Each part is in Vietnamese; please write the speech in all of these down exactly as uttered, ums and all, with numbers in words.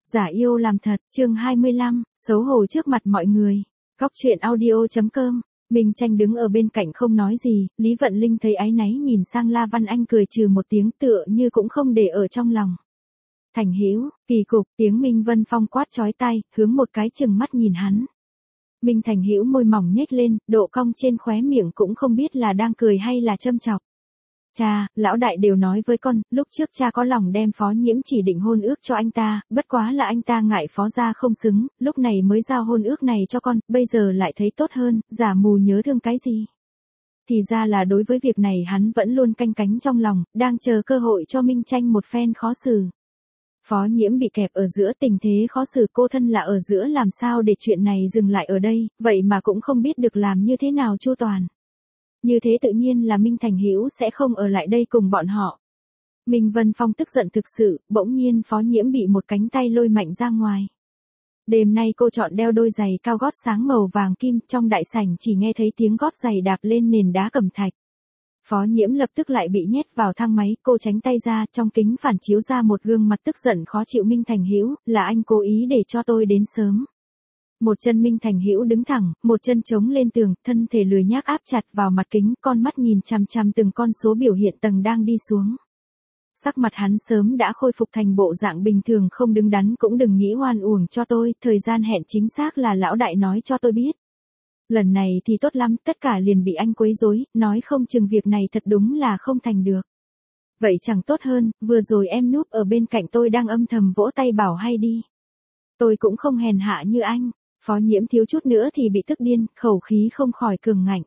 Giả yêu làm thật, chương hai mươi lăm, xấu hổ trước mặt mọi người. Góc truyện audio chấm com. Minh Tranh đứng ở bên cạnh không nói gì, Lý Vận Linh thấy áy náy nhìn sang La Văn Anh cười trừ một tiếng tựa như cũng không để ở trong lòng. Thành Hữu, kỳ cục, tiếng Minh Vân Phong quát chói tai, hướng một cái chừng mắt nhìn hắn. Minh Thành Hữu môi mỏng nhếch lên, độ cong trên khóe miệng cũng không biết là đang cười hay là châm chọc. Cha, lão đại đều nói với con, lúc trước cha có lòng đem Phó Nhiễm chỉ định hôn ước cho anh ta, bất quá là anh ta ngại Phó gia không xứng, lúc này mới giao hôn ước này cho con, bây giờ lại thấy tốt hơn, giả mù nhớ thương cái gì. Thì ra là đối với việc này hắn vẫn luôn canh cánh trong lòng, đang chờ cơ hội cho Minh Tranh một phen khó xử. Phó Nhiễm bị kẹp ở giữa tình thế khó xử, cô thân là ở giữa làm sao để chuyện này dừng lại ở đây, vậy mà cũng không biết được làm như thế nào chu toàn. Như thế tự nhiên là Minh Thành Hữu sẽ không ở lại đây cùng bọn họ. Minh Vân Phong tức giận thực sự, bỗng nhiên Phó Nhiễm bị một cánh tay lôi mạnh ra ngoài. Đêm nay cô chọn đeo đôi giày cao gót sáng màu vàng kim, trong đại sảnh chỉ nghe thấy tiếng gót giày đạp lên nền đá cẩm thạch. Phó Nhiễm lập tức lại bị nhét vào thang máy, cô tránh tay ra, trong kính phản chiếu ra một gương mặt tức giận khó chịu. Minh Thành Hữu, là anh cố ý để cho tôi đến sớm. Một chân Minh Thành Hữu đứng thẳng, một chân chống lên tường, thân thể lười nhác áp chặt vào mặt kính, con mắt nhìn chằm chằm từng con số biểu hiện tầng đang đi xuống. Sắc mặt hắn sớm đã khôi phục thành bộ dạng bình thường, không đứng đắn cũng đừng nghĩ oan uổng cho tôi, thời gian hẹn chính xác là lão đại nói cho tôi biết. Lần này thì tốt lắm, tất cả liền bị anh quấy rối, nói không chừng việc này thật đúng là không thành được. Vậy chẳng tốt hơn, vừa rồi em núp ở bên cạnh tôi đang âm thầm vỗ tay bảo hay đi. Tôi cũng không hèn hạ như anh. Phó Nhiễm thiếu chút nữa thì bị tức điên, khẩu khí không khỏi cường ngạnh.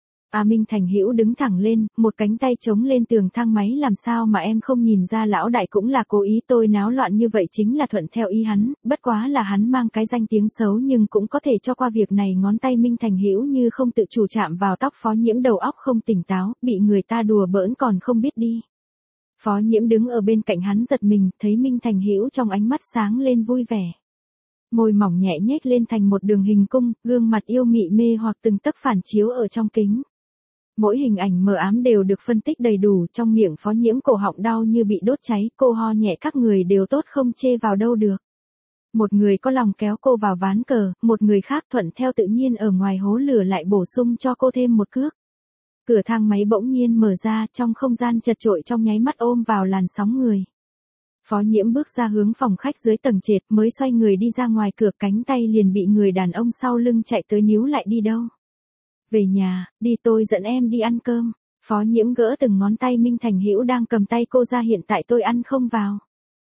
À Minh Thành Hữu đứng thẳng lên, một cánh tay chống lên tường thang máy, làm sao mà em không nhìn ra lão đại cũng là cố ý, tôi náo loạn như vậy chính là thuận theo ý hắn, bất quá là hắn mang cái danh tiếng xấu nhưng cũng có thể cho qua việc này. Ngón tay Minh Thành Hữu như không tự chủ chạm vào tóc Phó Nhiễm, đầu óc không tỉnh táo, bị người ta đùa bỡn còn không biết đi. Phó Nhiễm đứng ở bên cạnh hắn giật mình, thấy Minh Thành Hữu trong ánh mắt sáng lên vui vẻ. Môi mỏng nhẹ nhếch lên thành một đường hình cung, gương mặt yêu mị mê hoặc từng tấc phản chiếu ở trong kính. Mỗi hình ảnh mờ ám đều được phân tích đầy đủ, trong miệng Phó Nhiễm cổ họng đau như bị đốt cháy, cô ho nhẹ, các người đều tốt không chê vào đâu được. Một người có lòng kéo cô vào ván cờ, một người khác thuận theo tự nhiên ở ngoài hố lửa lại bổ sung cho cô thêm một cước. Cửa thang máy bỗng nhiên mở ra, trong không gian chật chội trong nháy mắt ôm vào làn sóng người. Phó Nhiễm bước ra hướng phòng khách dưới tầng trệt, mới xoay người đi ra ngoài cửa, cánh tay liền bị người đàn ông sau lưng chạy tới níu lại. Đi đâu? Về nhà, đi tôi dẫn em đi ăn cơm. Phó Nhiễm gỡ từng ngón tay Minh Thành Hữu đang cầm tay cô ra, hiện tại tôi ăn không vào.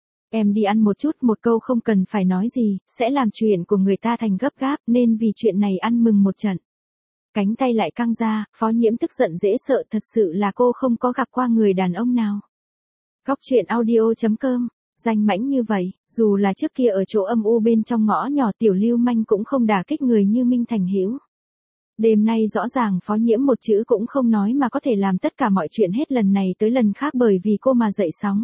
Em đi ăn một chút, một câu không cần phải nói gì, sẽ làm chuyện của người ta thành gấp gáp, nên vì chuyện này ăn mừng một trận. Cánh tay lại căng ra, Phó Nhiễm tức giận dễ sợ, thật sự là cô không có gặp qua người đàn ông nào. Góc truyện audio chấm com, danh mãnh như vậy, dù là trước kia ở chỗ âm u bên trong ngõ nhỏ tiểu lưu manh cũng không đả kích người như Minh Thành Hữu. Đêm nay rõ ràng Phó Nhiễm một chữ cũng không nói mà có thể làm tất cả mọi chuyện hết lần này tới lần khác bởi vì cô mà dậy sóng.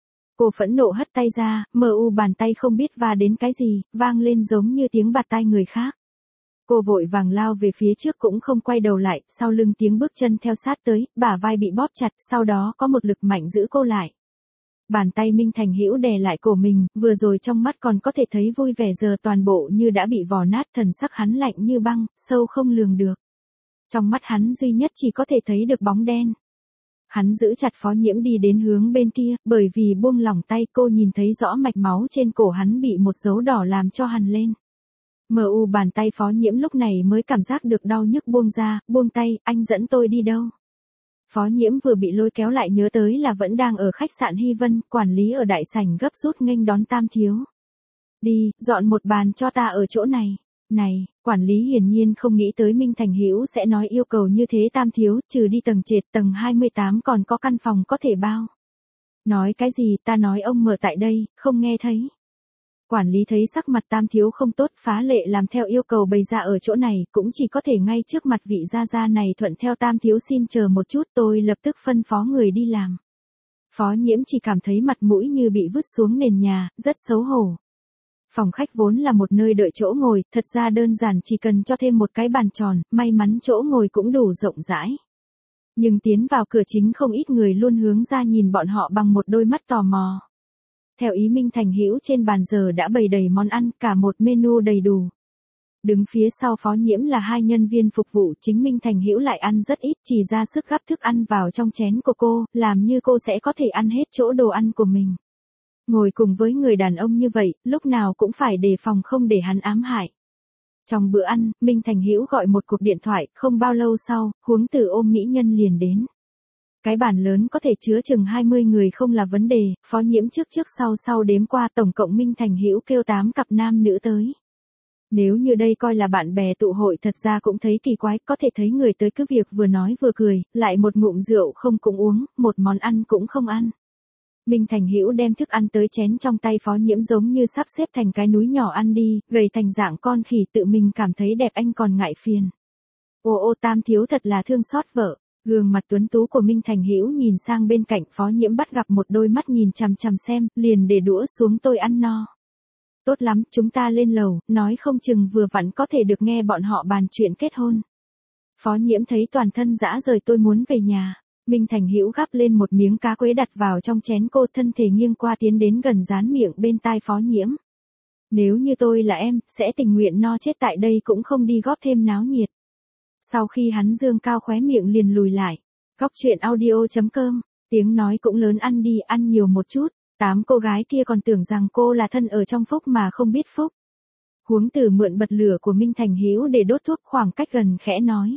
Cô phẫn nộ hất tay ra, mờ u bàn tay không biết va đến cái gì, vang lên giống như tiếng bạt tai người khác. Cô vội vàng lao về phía trước cũng không quay đầu lại, sau lưng tiếng bước chân theo sát tới, bả vai bị bóp chặt, sau đó có một lực mạnh giữ cô lại. Bàn tay Minh Thành Hữu đè lại cổ mình, vừa rồi trong mắt còn có thể thấy vui vẻ, giờ toàn bộ như đã bị vò nát, thần sắc hắn lạnh như băng, sâu không lường được. Trong mắt hắn duy nhất chỉ có thể thấy được bóng đen. Hắn giữ chặt Phó Nhiễm đi đến hướng bên kia, bởi vì buông lỏng tay cô nhìn thấy rõ mạch máu trên cổ hắn bị một dấu đỏ làm cho hằn lên. Mờ u bàn tay Phó Nhiễm lúc này mới cảm giác được đau nhức, buông ra, buông tay, anh dẫn tôi đi đâu? Phó Nhiễm vừa bị lôi kéo lại nhớ tới là vẫn đang ở khách sạn Hy Vân, quản lý ở đại sảnh gấp rút nghênh đón Tam thiếu. Đi, dọn một bàn cho ta ở chỗ này. Này, quản lý hiển nhiên không nghĩ tới Minh Thành Hữu sẽ nói yêu cầu như thế. Tam thiếu, trừ đi tầng trệt, tầng hai mươi tám còn có căn phòng có thể bao. Nói cái gì, ta nói ông mở tại đây, không nghe thấy. Quản lý thấy sắc mặt Tam thiếu không tốt, phá lệ làm theo yêu cầu bày ra ở chỗ này, cũng chỉ có thể ngay trước mặt vị gia gia này thuận theo. Tam thiếu xin chờ một chút, tôi lập tức phân phó người đi làm. Phó Nhiễm chỉ cảm thấy mặt mũi như bị vứt xuống nền nhà, rất xấu hổ. Phòng khách vốn là một nơi đợi chỗ ngồi, thật ra đơn giản chỉ cần cho thêm một cái bàn tròn, may mắn chỗ ngồi cũng đủ rộng rãi. Nhưng tiến vào cửa chính không ít người luôn hướng ra nhìn bọn họ bằng một đôi mắt tò mò. Theo ý Minh Thành Hữu trên bàn giờ đã bày đầy món ăn, cả một menu đầy đủ. Đứng phía sau Phó Nhiễm là hai nhân viên phục vụ, chính Minh Thành Hữu lại ăn rất ít, chỉ ra sức gắp thức ăn vào trong chén của cô, làm như cô sẽ có thể ăn hết chỗ đồ ăn của mình. Ngồi cùng với người đàn ông như vậy, lúc nào cũng phải đề phòng không để hắn ám hại. Trong bữa ăn, Minh Thành Hữu gọi một cuộc điện thoại, không bao lâu sau, Huống Tử ôm mỹ nhân liền đến. Cái bàn lớn có thể chứa chừng hai mươi người không là vấn đề, Phó Nhiễm trước trước sau sau đếm qua tổng cộng Minh Thành Hữu kêu tám cặp nam nữ tới. Nếu như đây coi là bạn bè tụ hội thật ra cũng thấy kỳ quái, có thể thấy người tới cứ việc vừa nói vừa cười, lại một ngụm rượu không cũng uống, một món ăn cũng không ăn. Minh Thành Hữu đem thức ăn tới chén trong tay Phó Nhiễm giống như sắp xếp thành cái núi nhỏ ăn đi, gầy thành dạng con khỉ tự mình cảm thấy đẹp anh còn ngại phiền. Ô ô Tam thiếu thật là thương xót vợ. Gương mặt tuấn tú của Minh Thành Hữu nhìn sang bên cạnh Phó Nhiễm bắt gặp một đôi mắt nhìn chằm chằm xem, liền để đũa xuống tôi ăn no. Tốt lắm, chúng ta lên lầu, nói không chừng vừa vặn có thể được nghe bọn họ bàn chuyện kết hôn. Phó Nhiễm thấy toàn thân rã rời tôi muốn về nhà. Minh Thành Hữu gắp lên một miếng cá quế đặt vào trong chén cô thân thể nghiêng qua tiến đến gần dán miệng bên tai Phó Nhiễm. Nếu như tôi là em, sẽ tình nguyện no chết tại đây cũng không đi góp thêm náo nhiệt. Sau khi hắn dương cao khóe miệng liền lùi lại. Góc chuyện audio chấm com, tiếng nói cũng lớn ăn đi ăn nhiều một chút. Tám cô gái kia còn tưởng rằng cô là thân ở trong phúc mà không biết phúc. Huống Tử mượn bật lửa của Minh Thành Hữu để đốt thuốc khoảng cách gần khẽ nói.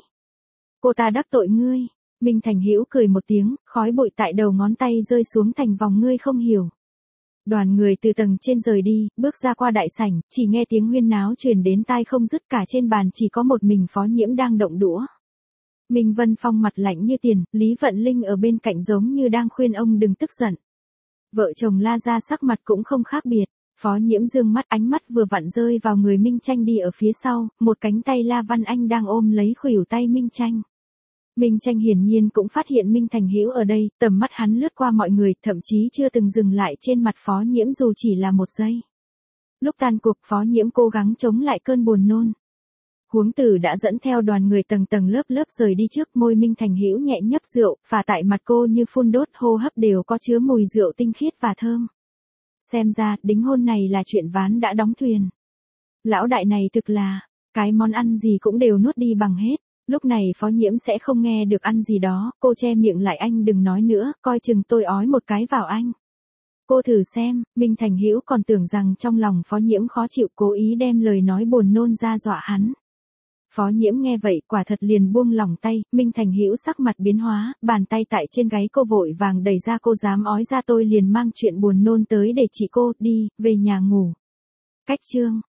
Cô ta đắc tội ngươi. Minh Thành Hữu cười một tiếng, khói bụi tại đầu ngón tay rơi xuống thành vòng ngươi không hiểu. Đoàn người từ tầng trên rời đi, bước ra qua đại sảnh, chỉ nghe tiếng huyên náo truyền đến tai không dứt, cả trên bàn chỉ có một mình Phó Nhiễm đang động đũa. Minh Vân Phong mặt lạnh như tiền, Lý Vận Linh ở bên cạnh giống như đang khuyên ông đừng tức giận. Vợ chồng La Gia sắc mặt cũng không khác biệt, Phó Nhiễm dương mắt ánh mắt vừa vặn rơi vào người Minh Tranh đi ở phía sau, một cánh tay La Văn Anh đang ôm lấy khuỷu tay Minh Tranh. Minh Tranh hiển nhiên cũng phát hiện Minh Thành Hữu ở đây, tầm mắt hắn lướt qua mọi người, thậm chí chưa từng dừng lại trên mặt Phó Nhiễm dù chỉ là một giây. Lúc tan cuộc Phó Nhiễm cố gắng chống lại cơn buồn nôn. Huống Tử đã dẫn theo đoàn người tầng tầng lớp lớp rời đi trước, môi Minh Thành Hữu nhẹ nhấp rượu, phả tại mặt cô như phun đốt, hô hấp đều có chứa mùi rượu tinh khiết và thơm. Xem ra, đính hôn này là chuyện ván đã đóng thuyền. Lão đại này thực là, cái món ăn gì cũng đều nuốt đi bằng hết. Lúc này Phó Nhiễm sẽ không nghe được ăn gì đó, cô che miệng lại anh đừng nói nữa, coi chừng tôi ói một cái vào anh. Cô thử xem, Minh Thành Hữu còn tưởng rằng trong lòng Phó Nhiễm khó chịu, cố ý đem lời nói buồn nôn ra dọa hắn. Phó Nhiễm nghe vậy quả thật liền buông lỏng tay, Minh Thành Hữu sắc mặt biến hóa, bàn tay tại trên gáy cô vội vàng đẩy ra, cô dám ói ra tôi liền mang chuyện buồn nôn tới để chị cô, đi, về nhà ngủ. Cách chương